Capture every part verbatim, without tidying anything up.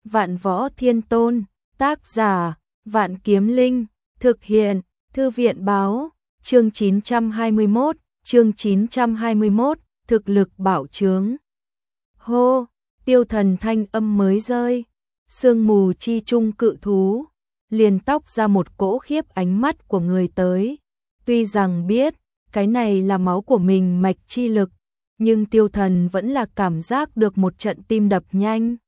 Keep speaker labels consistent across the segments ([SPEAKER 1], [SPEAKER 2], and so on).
[SPEAKER 1] Vạn Võ Thiên Tôn, tác giả, Vạn Kiếm Linh, thực hiện, Thư viện báo, chương chín trăm hai mươi mốt, chương chín trăm hai mươi mốt, thực lực bảo chướng. Hô, Tiêu Thần thanh âm mới rơi, sương mù chi trung cự thú, liền tóc ra một cỗ khiếp ánh mắt của người tới. Tuy rằng biết, cái này là máu của mình mạch chi lực, nhưng Tiêu Thần vẫn là cảm giác được một trận tim đập nhanh.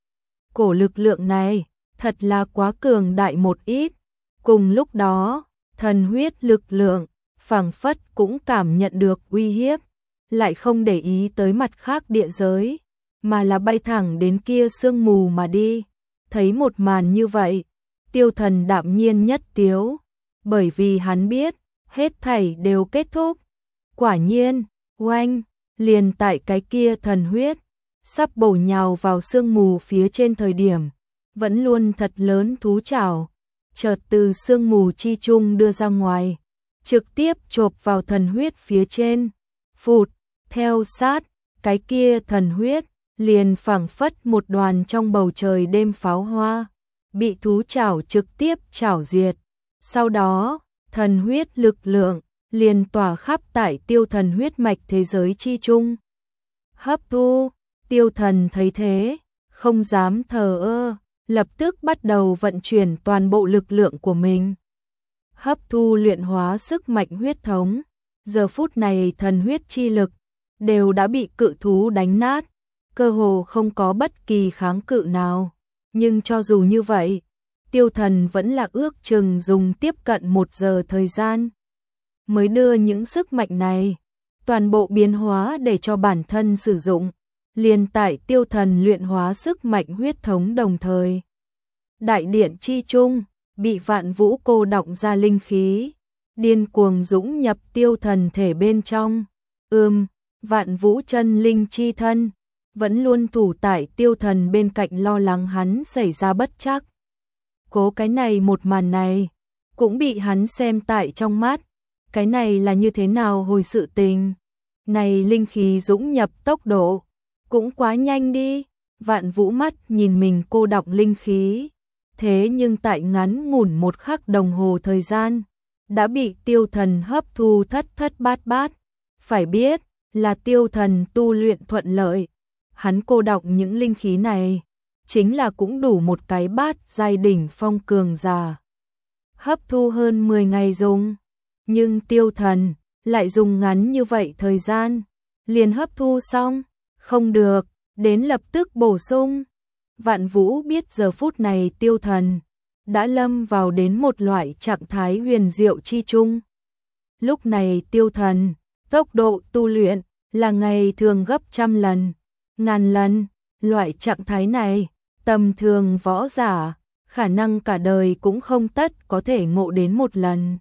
[SPEAKER 1] Cổ lực lượng này, thật là quá cường đại một ít. Cùng lúc đó, thần huyết lực lượng, phảng phất cũng cảm nhận được uy hiếp, lại không để ý tới mặt khác địa giới, mà là bay thẳng đến kia sương mù mà đi. Thấy một màn như vậy, Tiêu Thần đạm nhiên nhất tiếu, bởi vì hắn biết, hết thảy đều kết thúc. Quả nhiên, oanh, liền tại cái kia thần huyết, sắp bổ nhào vào sương mù phía trên thời điểm, vẫn luôn thật lớn thú chảo, chợt từ sương mù chi trung đưa ra ngoài, trực tiếp chộp vào thần huyết phía trên, phụt, theo sát, cái kia thần huyết, liền phảng phất một đoàn trong bầu trời đêm pháo hoa, bị thú chảo trực tiếp chảo diệt. Sau đó, thần huyết lực lượng, liền tỏa khắp tại Tiêu Thần huyết mạch thế giới chi trung. Hấp thu, Tiêu Thần thấy thế, không dám thờ ơ, lập tức bắt đầu vận chuyển toàn bộ lực lượng của mình. Hấp thu luyện hóa sức mạnh huyết thống, giờ phút này thần huyết chi lực, đều đã bị cự thú đánh nát, cơ hồ không có bất kỳ kháng cự nào. Nhưng cho dù như vậy, Tiêu Thần vẫn là ước chừng dùng tiếp cận một giờ thời gian, mới đưa những sức mạnh này, toàn bộ biến hóa để cho bản thân sử dụng. Liền tại Tiêu Thần luyện hóa sức mạnh huyết thống đồng thời, đại điện chi trung, bị Vạn Vũ cô đọng ra linh khí, điên cuồng dũng nhập Tiêu Thần thể bên trong. Ừm, Vạn Vũ chân linh chi thân, vẫn luôn thủ tại Tiêu Thần bên cạnh lo lắng hắn xảy ra bất trắc. Cố cái này một màn này, cũng bị hắn xem tại trong mắt. Cái này là như thế nào hồi sự tình? Này linh khí dũng nhập tốc độ, cũng quá nhanh đi. Vạn Vũ mắt nhìn mình cô đọng linh khí, thế nhưng tại ngắn ngủn một khắc đồng hồ thời gian, đã bị Tiêu Thần hấp thu thất thất bát bát. Phải biết, là Tiêu Thần tu luyện thuận lợi, hắn cô đọng những linh khí này, chính là cũng đủ một cái bát giai đỉnh phong cường giả. Hấp thu hơn mười ngày dùng, nhưng Tiêu Thần lại dùng ngắn như vậy thời gian, liền hấp thu xong, không được, đến lập tức bổ sung. Vạn Vũ biết giờ phút này Tiêu Thần đã lâm vào đến một loại trạng thái huyền diệu chi trung. Lúc này Tiêu Thần, tốc độ tu luyện là ngày thường gấp trăm lần, ngàn lần, loại trạng thái này, tầm thường võ giả, khả năng cả đời cũng không tất có thể ngộ đến một lần.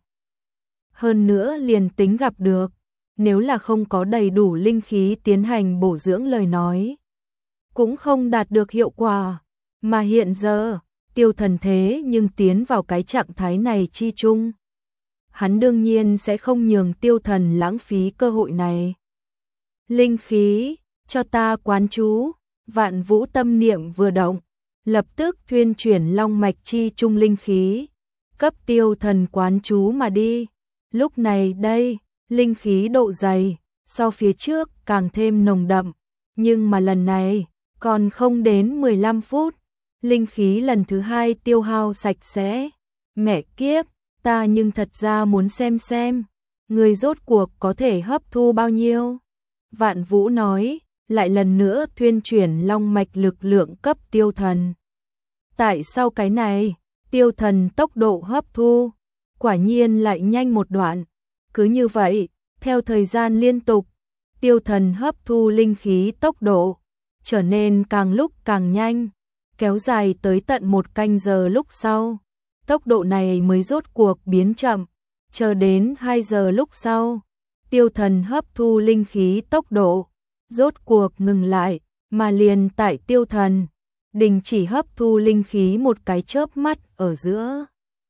[SPEAKER 1] Hơn nữa liền tính gặp được, nếu là không có đầy đủ linh khí tiến hành bổ dưỡng lời nói, cũng không đạt được hiệu quả. Mà hiện giờ, Tiêu Thần thế nhưng tiến vào cái trạng thái này chi chung. Hắn đương nhiên sẽ không nhường Tiêu Thần lãng phí cơ hội này. Linh khí, cho ta quán chú. Vạn Vũ tâm niệm vừa động, lập tức thuyên chuyển long mạch chi trung linh khí, cấp Tiêu Thần quán chú mà đi. Lúc này đây, linh khí độ dày, so phía trước càng thêm nồng đậm, nhưng mà lần này, còn không đến mười lăm phút, linh khí lần thứ hai tiêu hao sạch sẽ. Mẹ kiếp, ta nhưng thật ra muốn xem xem, người rốt cuộc có thể hấp thu bao nhiêu. Vạn Vũ nói, lại lần nữa thuyên chuyển long mạch lực lượng cấp Tiêu Thần. Tại sao cái này, Tiêu Thần tốc độ hấp thu, quả nhiên lại nhanh một đoạn. Cứ như vậy, theo thời gian liên tục, Tiêu Thần hấp thu linh khí tốc độ trở nên càng lúc càng nhanh, kéo dài tới tận một canh giờ lúc sau. Tốc độ này mới rốt cuộc biến chậm, chờ đến hai giờ lúc sau, Tiêu Thần hấp thu linh khí tốc độ rốt cuộc ngừng lại, mà liền tại Tiêu Thần đình chỉ hấp thu linh khí một cái chớp mắt ở giữa.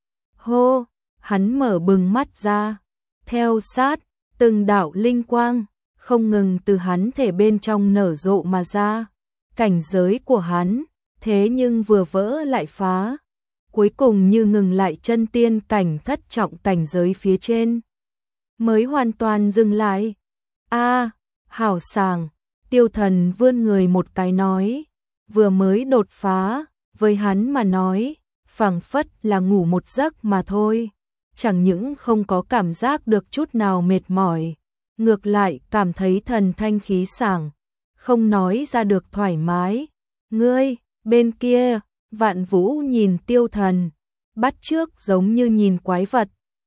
[SPEAKER 1] Hô, hắn mở bừng mắt ra, theo sát, từng đạo linh quang không ngừng từ hắn thể bên trong nở rộ mà ra. Cảnh giới của hắn thế nhưng vừa vỡ lại phá, cuối cùng như ngừng lại chân tiên cảnh thất trọng cảnh giới phía trên, mới hoàn toàn dừng lại. A, hảo sảng, Tiêu Thần vươn người một cái nói, vừa mới đột phá, với hắn mà nói, phảng phất là ngủ một giấc mà thôi, chẳng những không có cảm giác được chút nào mệt mỏi, ngược lại cảm thấy thần thanh khí sảng, không nói ra được thoải mái. Ngươi, bên kia, Vạn Vũ nhìn Tiêu Thần, bắt chước giống như nhìn quái vật.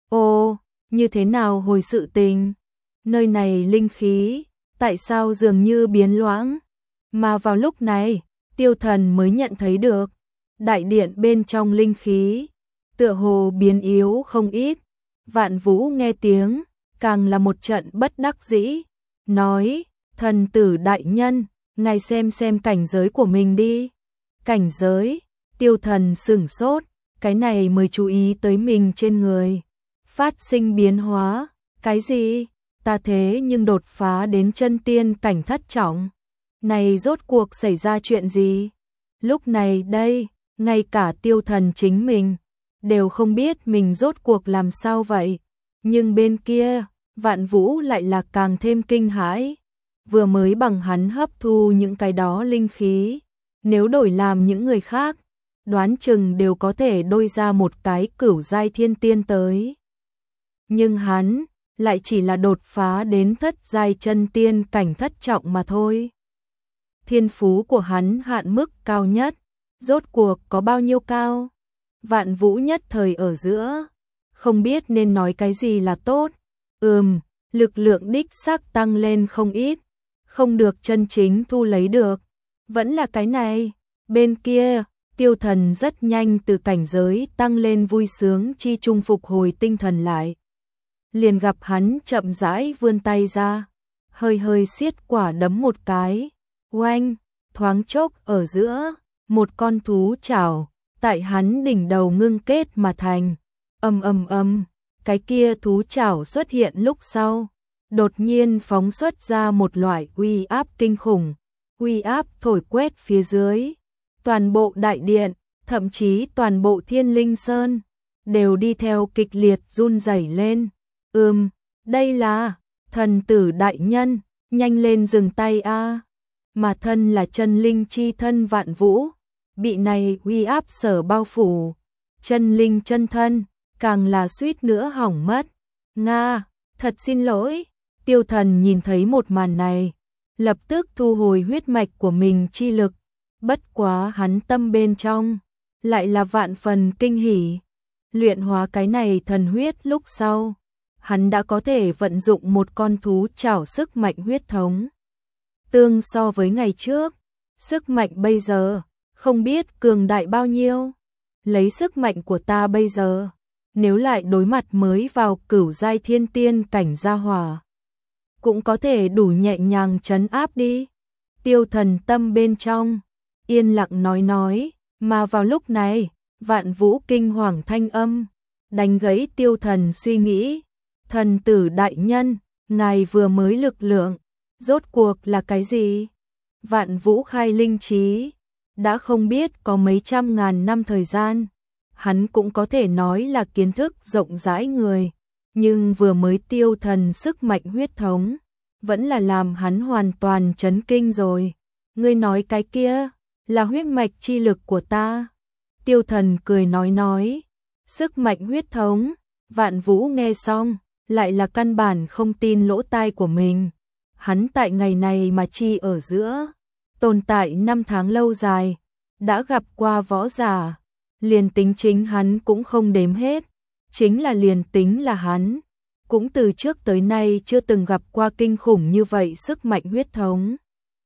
[SPEAKER 1] Ô, như thế nào hồi sự tình? Nơi này linh khí, tại sao dường như biến loãng? Mà vào lúc này, Tiêu Thần mới nhận thấy được, đại điện bên trong linh khí, tựa hồ biến yếu không ít. Vạn Vũ nghe tiếng, càng là một trận bất đắc dĩ, nói, thần tử đại nhân, ngài xem xem cảnh giới của mình đi. Cảnh giới, Tiêu Thần sửng sốt, cái này mới chú ý tới mình trên người. Phát sinh biến hóa, cái gì? Ta thế nhưng đột phá đến chân tiên cảnh thất trọng. Này rốt cuộc xảy ra chuyện gì? Lúc này đây, ngay cả Tiêu Thần chính mình, đều không biết mình rốt cuộc làm sao vậy. Nhưng bên kia, Vạn Vũ lại là càng thêm kinh hãi. Vừa mới bằng hắn hấp thu những cái đó linh khí, nếu đổi làm những người khác, đoán chừng đều có thể đôi ra một cái cửu giai thiên tiên tới. Nhưng hắn lại chỉ là đột phá đến thất giai chân tiên cảnh thất trọng mà thôi. Thiên phú của hắn hạn mức cao nhất, rốt cuộc có bao nhiêu cao? Vạn Vũ nhất thời ở giữa, không biết nên nói cái gì là tốt. Ừm, lực lượng đích xác tăng lên không ít, không được chân chính thu lấy được. Vẫn là cái này, bên kia, Tiêu Thần rất nhanh từ cảnh giới tăng lên vui sướng chi trung phục hồi tinh thần lại. Liền gặp hắn chậm rãi vươn tay ra, hơi hơi siết quả đấm một cái, oanh, thoáng chốc ở giữa, một con thú chảo, tại hắn đỉnh đầu ngưng kết mà thành. Ầm ầm ầm, cái kia thú chảo xuất hiện lúc sau, đột nhiên phóng xuất ra một loại uy áp kinh khủng, uy áp thổi quét phía dưới, toàn bộ đại điện, thậm chí toàn bộ Thiên Linh Sơn đều đi theo kịch liệt run rẩy lên. Ừm, đây là thần tử đại nhân, nhanh lên dừng tay a. Mà thân là chân linh chi thân Vạn Vũ, bị này uy áp sở bao phủ, chân linh chân thân, càng là suýt nữa hỏng mất. Nga, thật xin lỗi. Tiêu Thần nhìn thấy một màn này, lập tức thu hồi huyết mạch của mình chi lực, bất quá hắn tâm bên trong lại là vạn phần kinh hỉ. Luyện hóa cái này thần huyết lúc sau, hắn đã có thể vận dụng một con thú chảo sức mạnh huyết thống. Tương so với ngày trước, sức mạnh bây giờ không biết cường đại bao nhiêu. Lấy sức mạnh của ta bây giờ, nếu lại đối mặt mới vào cửu giai thiên tiên cảnh gia hỏa, cũng có thể đủ nhẹ nhàng trấn áp đi. Tiêu Thần tâm bên trong yên lặng nói nói, mà vào lúc này, Vạn Vũ kinh hoàng thanh âm đánh gãy Tiêu Thần suy nghĩ. Thần tử đại nhân, ngài vừa mới lực lượng, rốt cuộc là cái gì? Vạn Vũ khai linh trí, đã không biết có mấy trăm ngàn năm thời gian, hắn cũng có thể nói là kiến thức rộng rãi người, nhưng vừa mới Tiêu Thần sức mạnh huyết thống, vẫn là làm hắn hoàn toàn chấn kinh rồi. Ngươi nói cái kia, là huyết mạch chi lực của ta. Tiêu Thần cười nói nói, sức mạnh huyết thống. Vạn Vũ nghe xong, lại là căn bản không tin lỗ tai của mình. Hắn tại ngày này mà chi ở giữa, tồn tại năm tháng lâu dài, đã gặp qua võ giả, liền tính chính hắn cũng không đếm hết, chính là liền tính là hắn, cũng từ trước tới nay chưa từng gặp qua kinh khủng như vậy sức mạnh huyết thống.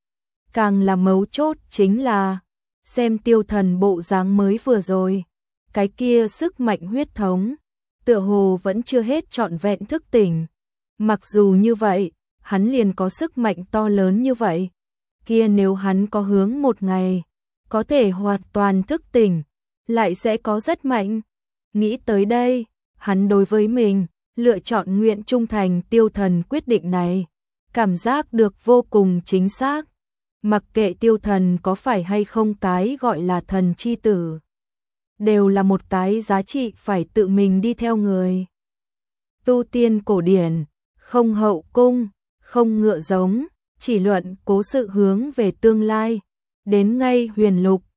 [SPEAKER 1] Càng là mấu chốt chính là, xem Tiêu Thần bộ dáng mới vừa rồi, cái kia sức mạnh huyết thống, tựa hồ vẫn chưa hết trọn vẹn thức tỉnh. Mặc dù như vậy, hắn liền có sức mạnh to lớn như vậy, kia nếu hắn có hướng một ngày, có thể hoàn toàn thức tỉnh, lại sẽ có rất mạnh. Nghĩ tới đây, hắn đối với mình, lựa chọn nguyện trung thành Tiêu Thần quyết định này, cảm giác được vô cùng chính xác. Mặc kệ tiêu thần có phải hay không cái gọi là thần chi tử, đều là một cái giá trị phải tự mình đi theo người. Tu tiên cổ điển, không hậu cung, không ngựa giống, chỉ luận cố sự hướng về tương lai, đến ngay huyền lục,